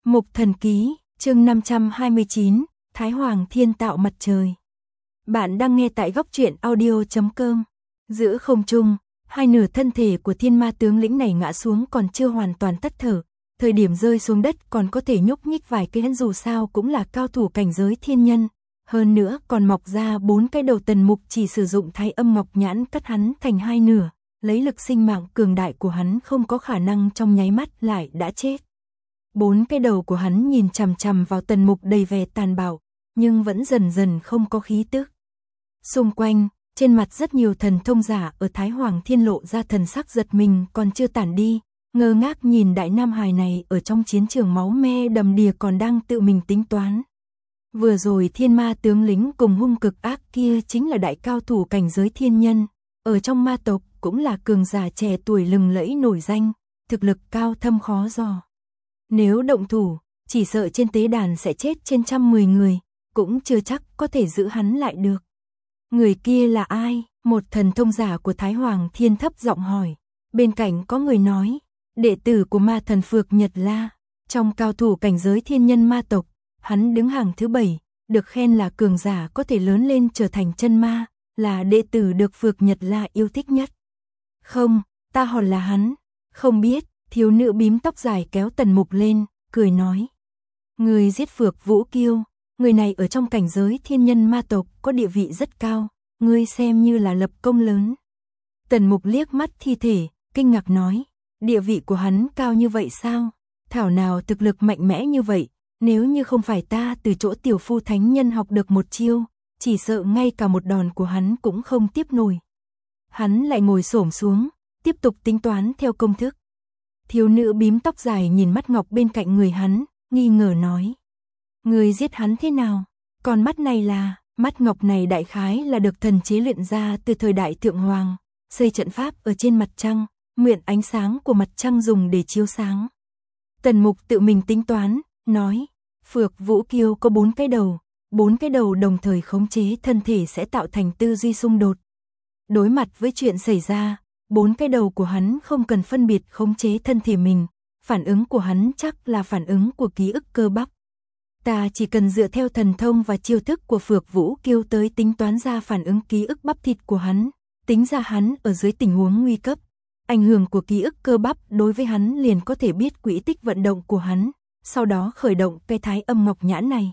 Mục Thần Ký, chương 529, Thái Hoàng Thiên Tạo Mặt Trời. Bạn đang nghe tại góc truyện audio.com. Giữa không trung, hai nửa thân thể của thiên ma tướng lĩnh này ngã xuống còn chưa hoàn toàn tắt thở. Thời điểm rơi xuống đất còn có thể nhúc nhích vài cái, hắn dù sao cũng là cao thủ cảnh giới thiên nhân. Hơn nữa còn mọc ra 4 cái đầu. Tần Mục chỉ sử dụng Thái Âm Ngọc Nhãn cắt hắn thành hai nửa. Lấy lực sinh mạng cường đại của hắn không có khả năng trong nháy mắt lại đã chết. 4 cái đầu của hắn nhìn chằm chằm vào Tần Mục đầy vẻ tàn bạo, nhưng vẫn dần dần không có khí tức. Xung quanh, trên mặt rất nhiều thần thông giả ở Thái Hoàng Thiên lộ ra thần sắc giật mình còn chưa tản đi, ngơ ngác nhìn đại nam hài này ở trong chiến trường máu me đầm đìa còn đang tự mình tính toán. Vừa rồi thiên ma tướng lính cùng hung cực ác kia chính là đại cao thủ cảnh giới thiên nhân, ở trong ma tộc cũng là cường giả trẻ tuổi lừng lẫy nổi danh, thực lực cao thâm khó dò. Nếu động thủ, chỉ sợ trên tế đàn sẽ chết trên 110 người, cũng chưa chắc có thể giữ hắn lại được. Người kia là ai? Một thần thông giả của Thái Hoàng Thiên thấp giọng hỏi. Bên cạnh có người nói, đệ tử của ma thần Phược Nhật La. Trong cao thủ cảnh giới thiên nhân ma tộc, hắn đứng hàng thứ 7, được khen là cường giả có thể lớn lên trở thành chân ma, là đệ tử được Phược Nhật La yêu thích nhất. Không, ta hòn là hắn. Không biết. Thiếu nữ bím tóc dài kéo Tần Mục lên, cười nói. Người giết Phược Vũ Kiêu, người này ở trong cảnh giới thiên nhân ma tộc có địa vị rất cao, ngươi xem như là lập công lớn. Tần Mục liếc mắt thi thể, kinh ngạc nói, địa vị của hắn cao như vậy sao? Thảo nào thực lực mạnh mẽ như vậy, nếu như không phải ta từ chỗ tiểu phu thánh nhân học được một chiêu, chỉ sợ ngay cả một đòn của hắn cũng không tiếp nổi. Hắn lại ngồi xổm xuống, tiếp tục tính toán theo công thức. Thiếu nữ bím tóc dài nhìn mắt ngọc bên cạnh người hắn, nghi ngờ nói. Người giết hắn thế nào? Còn mắt này là, mắt ngọc này đại khái là được thần chế luyện ra từ thời đại Thượng Hoàng, xây trận pháp ở trên mặt trăng, mượn ánh sáng của mặt trăng dùng để chiếu sáng. Tần Mục tự mình tính toán, nói, Phược Vũ Kiêu có 4 cái đầu, 4 cái đầu đồng thời khống chế thân thể sẽ tạo thành tư duy xung đột. Đối mặt với chuyện xảy ra, 4 cái đầu của hắn không cần phân biệt khống chế thân thể mình, phản ứng của hắn chắc là phản ứng của ký ức cơ bắp. Ta chỉ cần dựa theo thần thông và chiêu thức của Phược Vũ Kiêu tới tính toán ra phản ứng ký ức bắp thịt của hắn, tính ra hắn ở dưới tình huống nguy cấp. Ảnh hưởng của ký ức cơ bắp đối với hắn liền có thể biết quỹ tích vận động của hắn, sau đó khởi động cái Thái Âm Ngọc Nhãn này.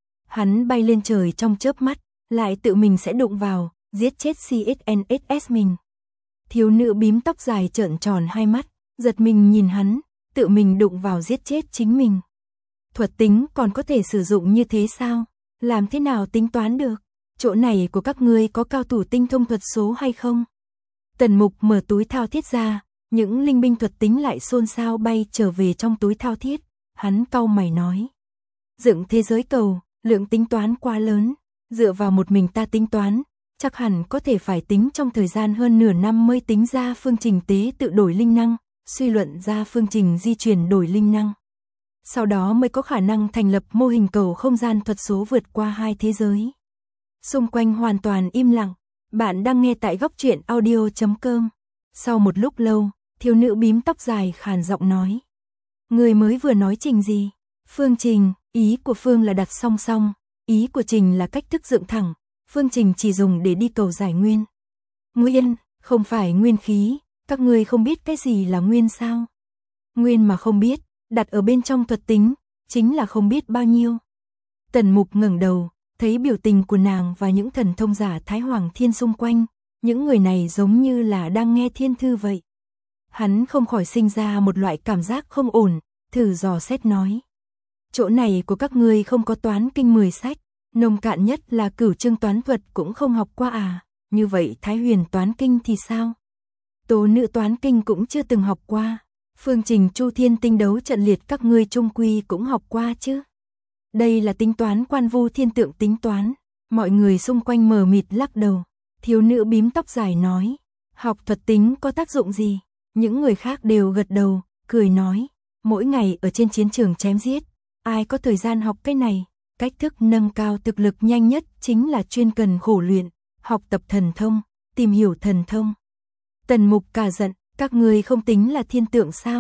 Hắn bay lên trời trong chớp mắt, lại tự mình sẽ đụng vào, giết chết CSNSS mình. Thiếu nữ bím tóc dài trợn tròn hai mắt, giật mình nhìn hắn, tự mình đụng vào giết chết chính mình. Thuật tính còn có thể sử dụng như thế sao? Làm thế nào tính toán được? Chỗ này của các ngươi có cao thủ tinh thông thuật số hay không? Tần Mục mở túi thao thiết ra, những linh binh thuật tính lại xôn xao bay trở về trong túi thao thiết. Hắn cau mày nói. Dựng thế giới cầu, lượng tính toán quá lớn, dựa vào một mình ta tính toán. Chắc hẳn có thể phải tính trong thời gian hơn nửa năm mới tính ra phương trình tế tự đổi linh năng, suy luận ra phương trình di chuyển đổi linh năng. Sau đó mới có khả năng thành lập mô hình cầu không gian thuật số vượt qua 2 thế giới. Xung quanh hoàn toàn im lặng, bạn đang nghe tại góc truyện audio.com. Sau một lúc lâu, thiếu nữ bím tóc dài khàn giọng nói. Người mới vừa nói trình gì? Phương trình, ý của phương là đặt song song, ý của trình là cách thức dựng thẳng. Phương trình chỉ dùng để đi cầu giải nguyên. Nguyên, không phải nguyên khí, các ngươi không biết cái gì là nguyên sao? Nguyên mà không biết, đặt ở bên trong thuật tính, chính là không biết bao nhiêu. Tần Mục ngẩng đầu, thấy biểu tình của nàng và những thần thông giả Thái Hoàng Thiên xung quanh, những người này giống như là đang nghe thiên thư vậy. Hắn không khỏi sinh ra một loại cảm giác không ổn, thử dò xét nói. Chỗ này của các ngươi không có toán kinh 10 sách. Nông cạn nhất là Cửu Chương toán thuật cũng không học qua à, như vậy Thái Huyền toán kinh thì sao? Tố Nữ toán kinh cũng chưa từng học qua, phương trình Chu Thiên tinh đấu trận liệt các ngươi chung quy cũng học qua chứ? Đây là tính toán quan vu thiên tượng tính toán, mọi người xung quanh mờ mịt lắc đầu, thiếu nữ bím tóc dài nói, học thuật tính có tác dụng gì? Những người khác đều gật đầu, cười nói, mỗi ngày ở trên chiến trường chém giết, ai có thời gian học cái này? Cách thức nâng cao thực lực nhanh nhất chính là chuyên cần khổ luyện, học tập thần thông, tìm hiểu thần thông. Tần Mục cả giận, các ngươi không tính là thiên tượng sao?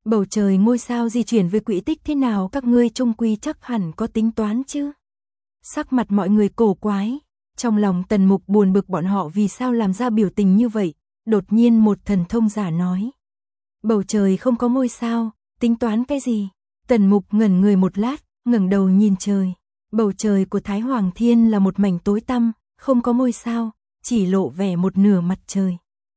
Bầu trời ngôi sao di chuyển với quỹ tích thế nào các ngươi trung quy chắc hẳn có tính toán chứ. Sắc mặt mọi người cổ quái, trong lòng Tần Mục buồn bực bọn họ vì sao làm ra biểu tình như vậy, đột nhiên một thần thông giả nói. Bầu trời không có ngôi sao, tính toán cái gì? Tần Mục ngẩn người một lát, ngẩng đầu nhìn trời. Bầu trời của Thái Hoàng Thiên là một mảnh tối tăm, không có ngôi sao, chỉ lộ vẻ một nửa mặt trời.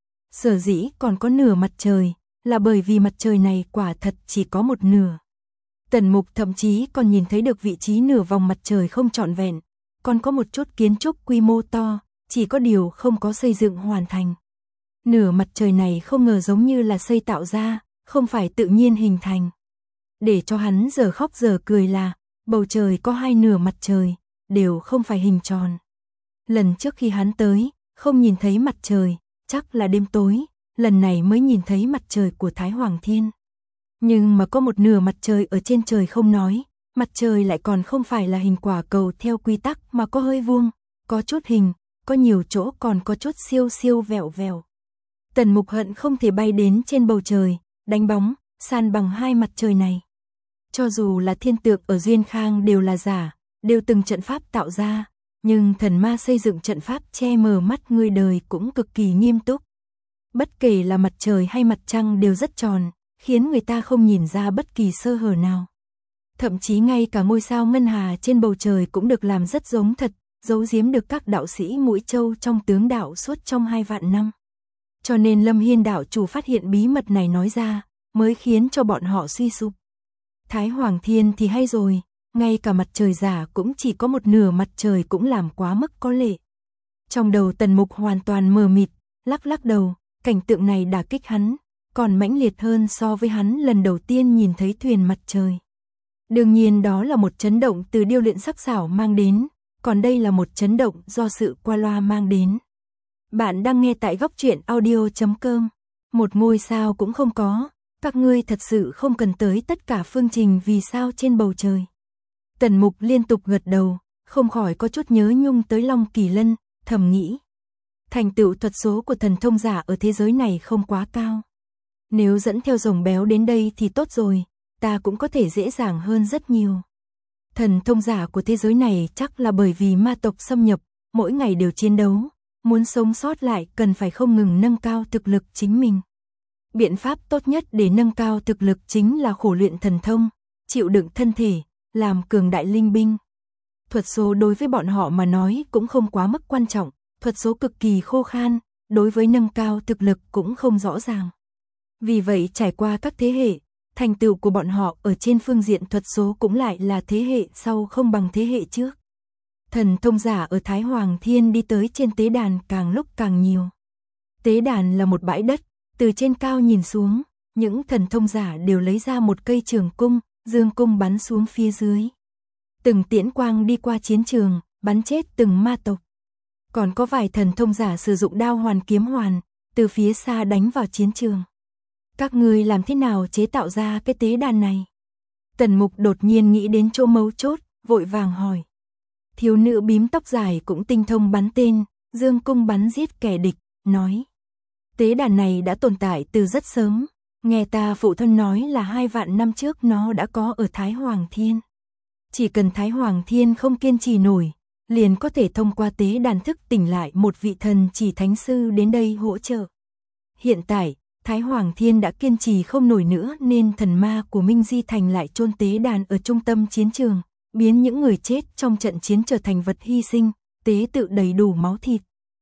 Sở dĩ còn có nửa mặt trời, là bởi vì mặt trời này quả thật chỉ có một nửa. Tần Mục thậm chí còn nhìn thấy được vị trí nửa vòng mặt trời không trọn vẹn, còn có một chút kiến trúc quy mô to, chỉ có điều không có xây dựng hoàn thành. Nửa mặt trời này không ngờ giống như là xây tạo ra, không phải tự nhiên hình thành. Để cho hắn giờ khóc giờ cười là, bầu trời có hai nửa mặt trời, đều không phải hình tròn. Lần trước khi hắn tới, không nhìn thấy mặt trời, chắc là đêm tối, lần này mới nhìn thấy mặt trời của Thái Hoàng Thiên. Nhưng mà có một nửa mặt trời ở trên trời không nói, mặt trời lại còn không phải là hình quả cầu theo quy tắc mà có hơi vuông, có chút hình, có nhiều chỗ còn có chút siêu siêu vẹo vẹo. Tần Mục hận không thể bay đến trên bầu trời, đánh bóng, san bằng hai mặt trời này. Cho dù là thiên tượng ở Duyên Khang đều là giả, đều từng trận pháp tạo ra, nhưng thần ma xây dựng trận pháp che mờ mắt người đời cũng cực kỳ nghiêm túc. Bất kể là mặt trời hay mặt trăng đều rất tròn, khiến người ta không nhìn ra bất kỳ sơ hở nào. Thậm chí ngay cả ngôi sao ngân hà trên bầu trời cũng được làm rất giống thật, giấu giếm được các đạo sĩ Mũi Châu trong tướng đạo suốt trong 2 vạn năm. Cho nên Lâm Hiên đạo chủ phát hiện bí mật này nói ra, mới khiến cho bọn họ suy sụp. Thái Hoàng Thiên thì hay rồi, ngay cả mặt trời giả cũng chỉ có một nửa mặt trời cũng làm quá mức có lệ. Trong đầu Tần Mục hoàn toàn mờ mịt, lắc lắc đầu, cảnh tượng này đả kích hắn, còn mãnh liệt hơn so với hắn lần đầu tiên nhìn thấy thuyền mặt trời. Đương nhiên đó là một chấn động từ điêu luyện sắc sảo mang đến, còn đây là một chấn động do sự qua loa mang đến. Bạn đang nghe tại góc truyện audio.com. Một ngôi sao cũng không có, các ngươi thật sự không cần tới tất cả phương trình vì sao trên bầu trời. Tần Mục liên tục gật đầu, không khỏi có chút nhớ nhung tới Long Kỳ Lân, thầm nghĩ. Thành tựu thuật số của thần thông giả ở thế giới này không quá cao. Nếu dẫn theo rồng béo đến đây thì tốt rồi, ta cũng có thể dễ dàng hơn rất nhiều. Thần thông giả của thế giới này chắc là bởi vì ma tộc xâm nhập, mỗi ngày đều chiến đấu, muốn sống sót lại cần phải không ngừng nâng cao thực lực chính mình. Biện pháp tốt nhất để nâng cao thực lực chính là khổ luyện thần thông, chịu đựng thân thể, làm cường đại linh binh. Thuật số đối với bọn họ mà nói cũng không quá mức quan trọng, thuật số cực kỳ khô khan, đối với nâng cao thực lực cũng không rõ ràng. Vì vậy trải qua các thế hệ, thành tựu của bọn họ ở trên phương diện thuật số cũng lại là thế hệ sau không bằng thế hệ trước. Thần thông giả ở Thái Hoàng Thiên đi tới trên tế đàn càng lúc càng nhiều. Tế đàn là một bãi đất, từ trên cao nhìn xuống, những thần thông giả đều lấy ra một cây trường cung, dương cung bắn xuống phía dưới. Từng tiễn quang đi qua chiến trường, bắn chết từng ma tộc. Còn có vài thần thông giả sử dụng đao hoàn kiếm hoàn, từ phía xa đánh vào chiến trường. Các ngươi làm thế nào chế tạo ra cái tế đàn này? Tần Mục đột nhiên nghĩ đến chỗ mấu chốt, vội vàng hỏi. Thiếu nữ bím tóc dài cũng tinh thông bắn tên, dương cung bắn giết kẻ địch, nói. Tế đàn này đã tồn tại từ rất sớm, nghe ta phụ thân nói là 2 vạn năm trước nó đã có ở Thái Hoàng Thiên. Chỉ cần Thái Hoàng Thiên không kiên trì nổi, liền có thể thông qua tế đàn thức tỉnh lại một vị thần chỉ thánh sư đến đây hỗ trợ. Hiện tại, Thái Hoàng Thiên đã kiên trì không nổi nữa nên thần ma của Minh Di Thành lại chôn tế đàn ở trung tâm chiến trường, biến những người chết trong trận chiến trở thành vật hy sinh, tế tự đầy đủ máu thịt.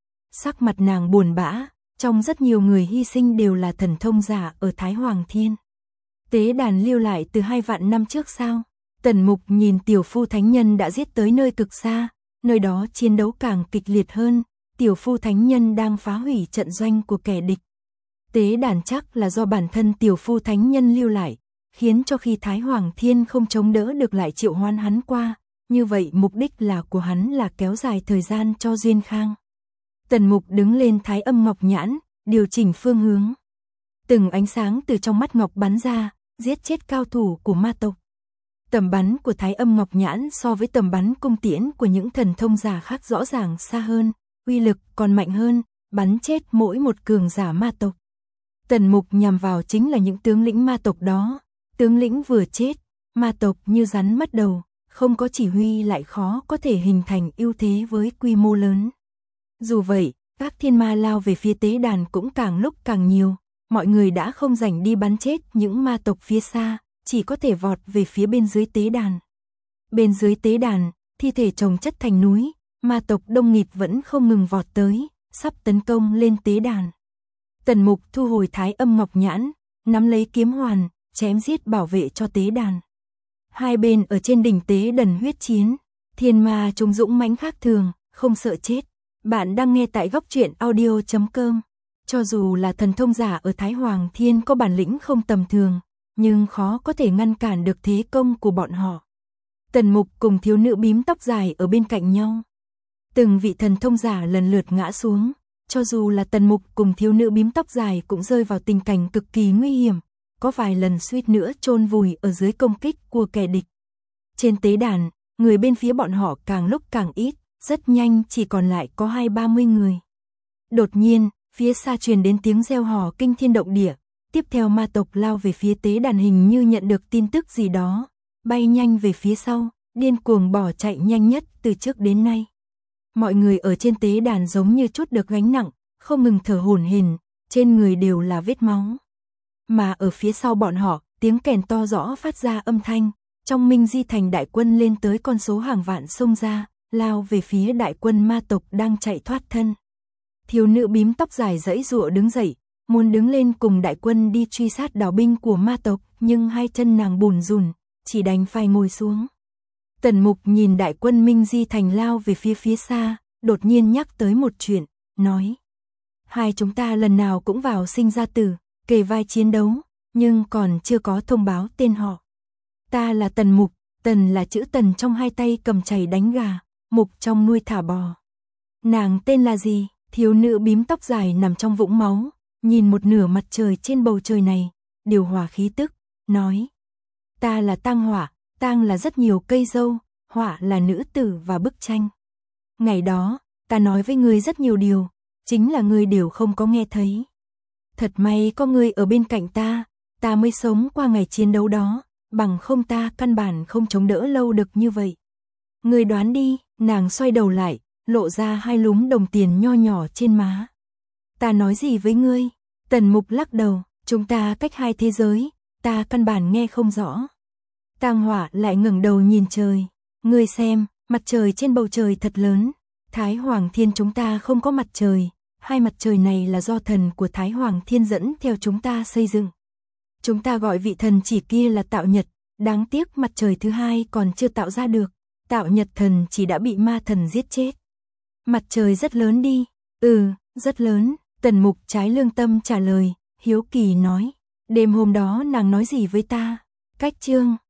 Sắc mặt nàng buồn bã, trong rất nhiều người hy sinh đều là thần thông giả ở Thái Hoàng Thiên. Tế đàn lưu lại từ 2 vạn năm trước sao? Tần Mục nhìn tiểu phu thánh nhân đã giết tới nơi cực xa, nơi đó chiến đấu càng kịch liệt hơn, tiểu phu thánh nhân đang phá hủy trận doanh của kẻ địch. Tế đàn chắc là do bản thân tiểu phu thánh nhân lưu lại, khiến cho khi Thái Hoàng Thiên không chống đỡ được lại triệu hoán hắn qua, như vậy mục đích là của hắn là kéo dài thời gian cho Duyên Khang. Tần Mục đứng lên Thái Âm Ngọc Nhãn, điều chỉnh phương hướng. Từng ánh sáng từ trong mắt ngọc bắn ra, giết chết cao thủ của ma tộc. Tầm bắn của Thái Âm Ngọc Nhãn so với tầm bắn cung tiễn của những thần thông giả khác rõ ràng xa hơn, uy lực còn mạnh hơn, bắn chết mỗi một cường giả ma tộc. Tần Mục nhằm vào chính là những tướng lĩnh ma tộc đó. Tướng lĩnh vừa chết, ma tộc như rắn mất đầu, không có chỉ huy lại khó có thể hình thành ưu thế với quy mô lớn. Dù vậy, các thiên ma lao về phía tế đàn cũng càng lúc càng nhiều, mọi người đã không rảnh đi bắn chết những ma tộc phía xa, chỉ có thể vọt về phía bên dưới tế đàn. Bên dưới tế đàn, thi thể chồng chất thành núi, ma tộc đông nghịt vẫn không ngừng vọt tới, sắp tấn công lên tế đàn. Tần Mục thu hồi Thái Âm Ngọc Nhãn, nắm lấy kiếm hoàn, chém giết bảo vệ cho tế đàn. Hai bên ở trên đỉnh tế đàn huyết chiến, thiên ma chúng dũng mãnh khác thường, không sợ chết. Bạn đang nghe tại góc truyện audio.com. Cho dù là thần thông giả ở Thái Hoàng Thiên có bản lĩnh không tầm thường, nhưng khó có thể ngăn cản được thế công của bọn họ. Tần Mục cùng thiếu nữ bím tóc dài ở bên cạnh nhau. Từng vị thần thông giả lần lượt ngã xuống, cho dù là Tần Mục cùng thiếu nữ bím tóc dài cũng rơi vào tình cảnh cực kỳ nguy hiểm, có vài lần suýt nữa chôn vùi ở dưới công kích của kẻ địch. Trên tế đàn, người bên phía bọn họ càng lúc càng ít, rất nhanh chỉ còn lại có 20-30 người. Đột nhiên, phía xa truyền đến tiếng reo hò kinh thiên động địa, tiếp theo ma tộc lao về phía tế đàn hình như nhận được tin tức gì đó, bay nhanh về phía sau, điên cuồng bỏ chạy nhanh nhất từ trước đến nay. Mọi người ở trên tế đàn giống như trút được gánh nặng, không ngừng thở hổn hển, trên người đều là vết máu. Mà ở phía sau bọn họ, tiếng kèn to rõ phát ra âm thanh, trong Minh Di Thành đại quân lên tới con số hàng vạn xông ra, lao về phía đại quân ma tộc đang chạy thoát thân. Thiếu nữ bím tóc dài giãy giụa đứng dậy, muốn đứng lên cùng đại quân đi truy sát đảo binh của ma tộc, nhưng hai chân nàng bủn rủn, chỉ đành phải ngồi xuống. Tần Mục nhìn đại quân Minh Di Thành lao về phía xa, đột nhiên nhắc tới một chuyện, nói: hai chúng ta lần nào cũng vào sinh ra tử, kề vai chiến đấu, nhưng còn chưa có thông báo tên họ. Ta là Tần Mục, Tần là chữ Tần trong hai tay cầm chày đánh gà, Mục trong nuôi thả bò. Nàng tên là gì? Thiếu nữ bím tóc dài nằm trong vũng máu, nhìn một nửa mặt trời trên bầu trời này, điều hòa khí tức, nói: ta là Tang Hỏa, Tang là rất nhiều cây dâu, Hỏa là nữ tử và bức tranh. Ngày đó, ta nói với ngươi rất nhiều điều, chính là ngươi đều không có nghe thấy. Thật may có ngươi ở bên cạnh ta mới sống qua ngày chiến đấu đó, bằng không ta căn bản không chống đỡ lâu được như vậy. Ngươi đoán đi, nàng xoay đầu lại, lộ ra hai lúm đồng tiền nho nhỏ trên má. Ta nói gì với ngươi? Tần Mục lắc đầu, chúng ta cách hai thế giới, ta căn bản nghe không rõ. Tang Hỏa lại ngẩng đầu nhìn trời, ngươi xem, mặt trời trên bầu trời thật lớn, Thái Hoàng Thiên chúng ta không có mặt trời, hai mặt trời này là do thần của Thái Hoàng Thiên dẫn theo chúng ta xây dựng. Chúng ta gọi vị thần chỉ kia là Tạo Nhật, đáng tiếc mặt trời thứ hai còn chưa tạo ra được, Tạo Nhật thần chỉ đã bị ma thần giết chết. Mặt trời rất lớn đi, rất lớn, Tần Mục trái lương tâm trả lời, hiếu kỳ nói, đêm hôm đó nàng nói gì với ta? Cách chương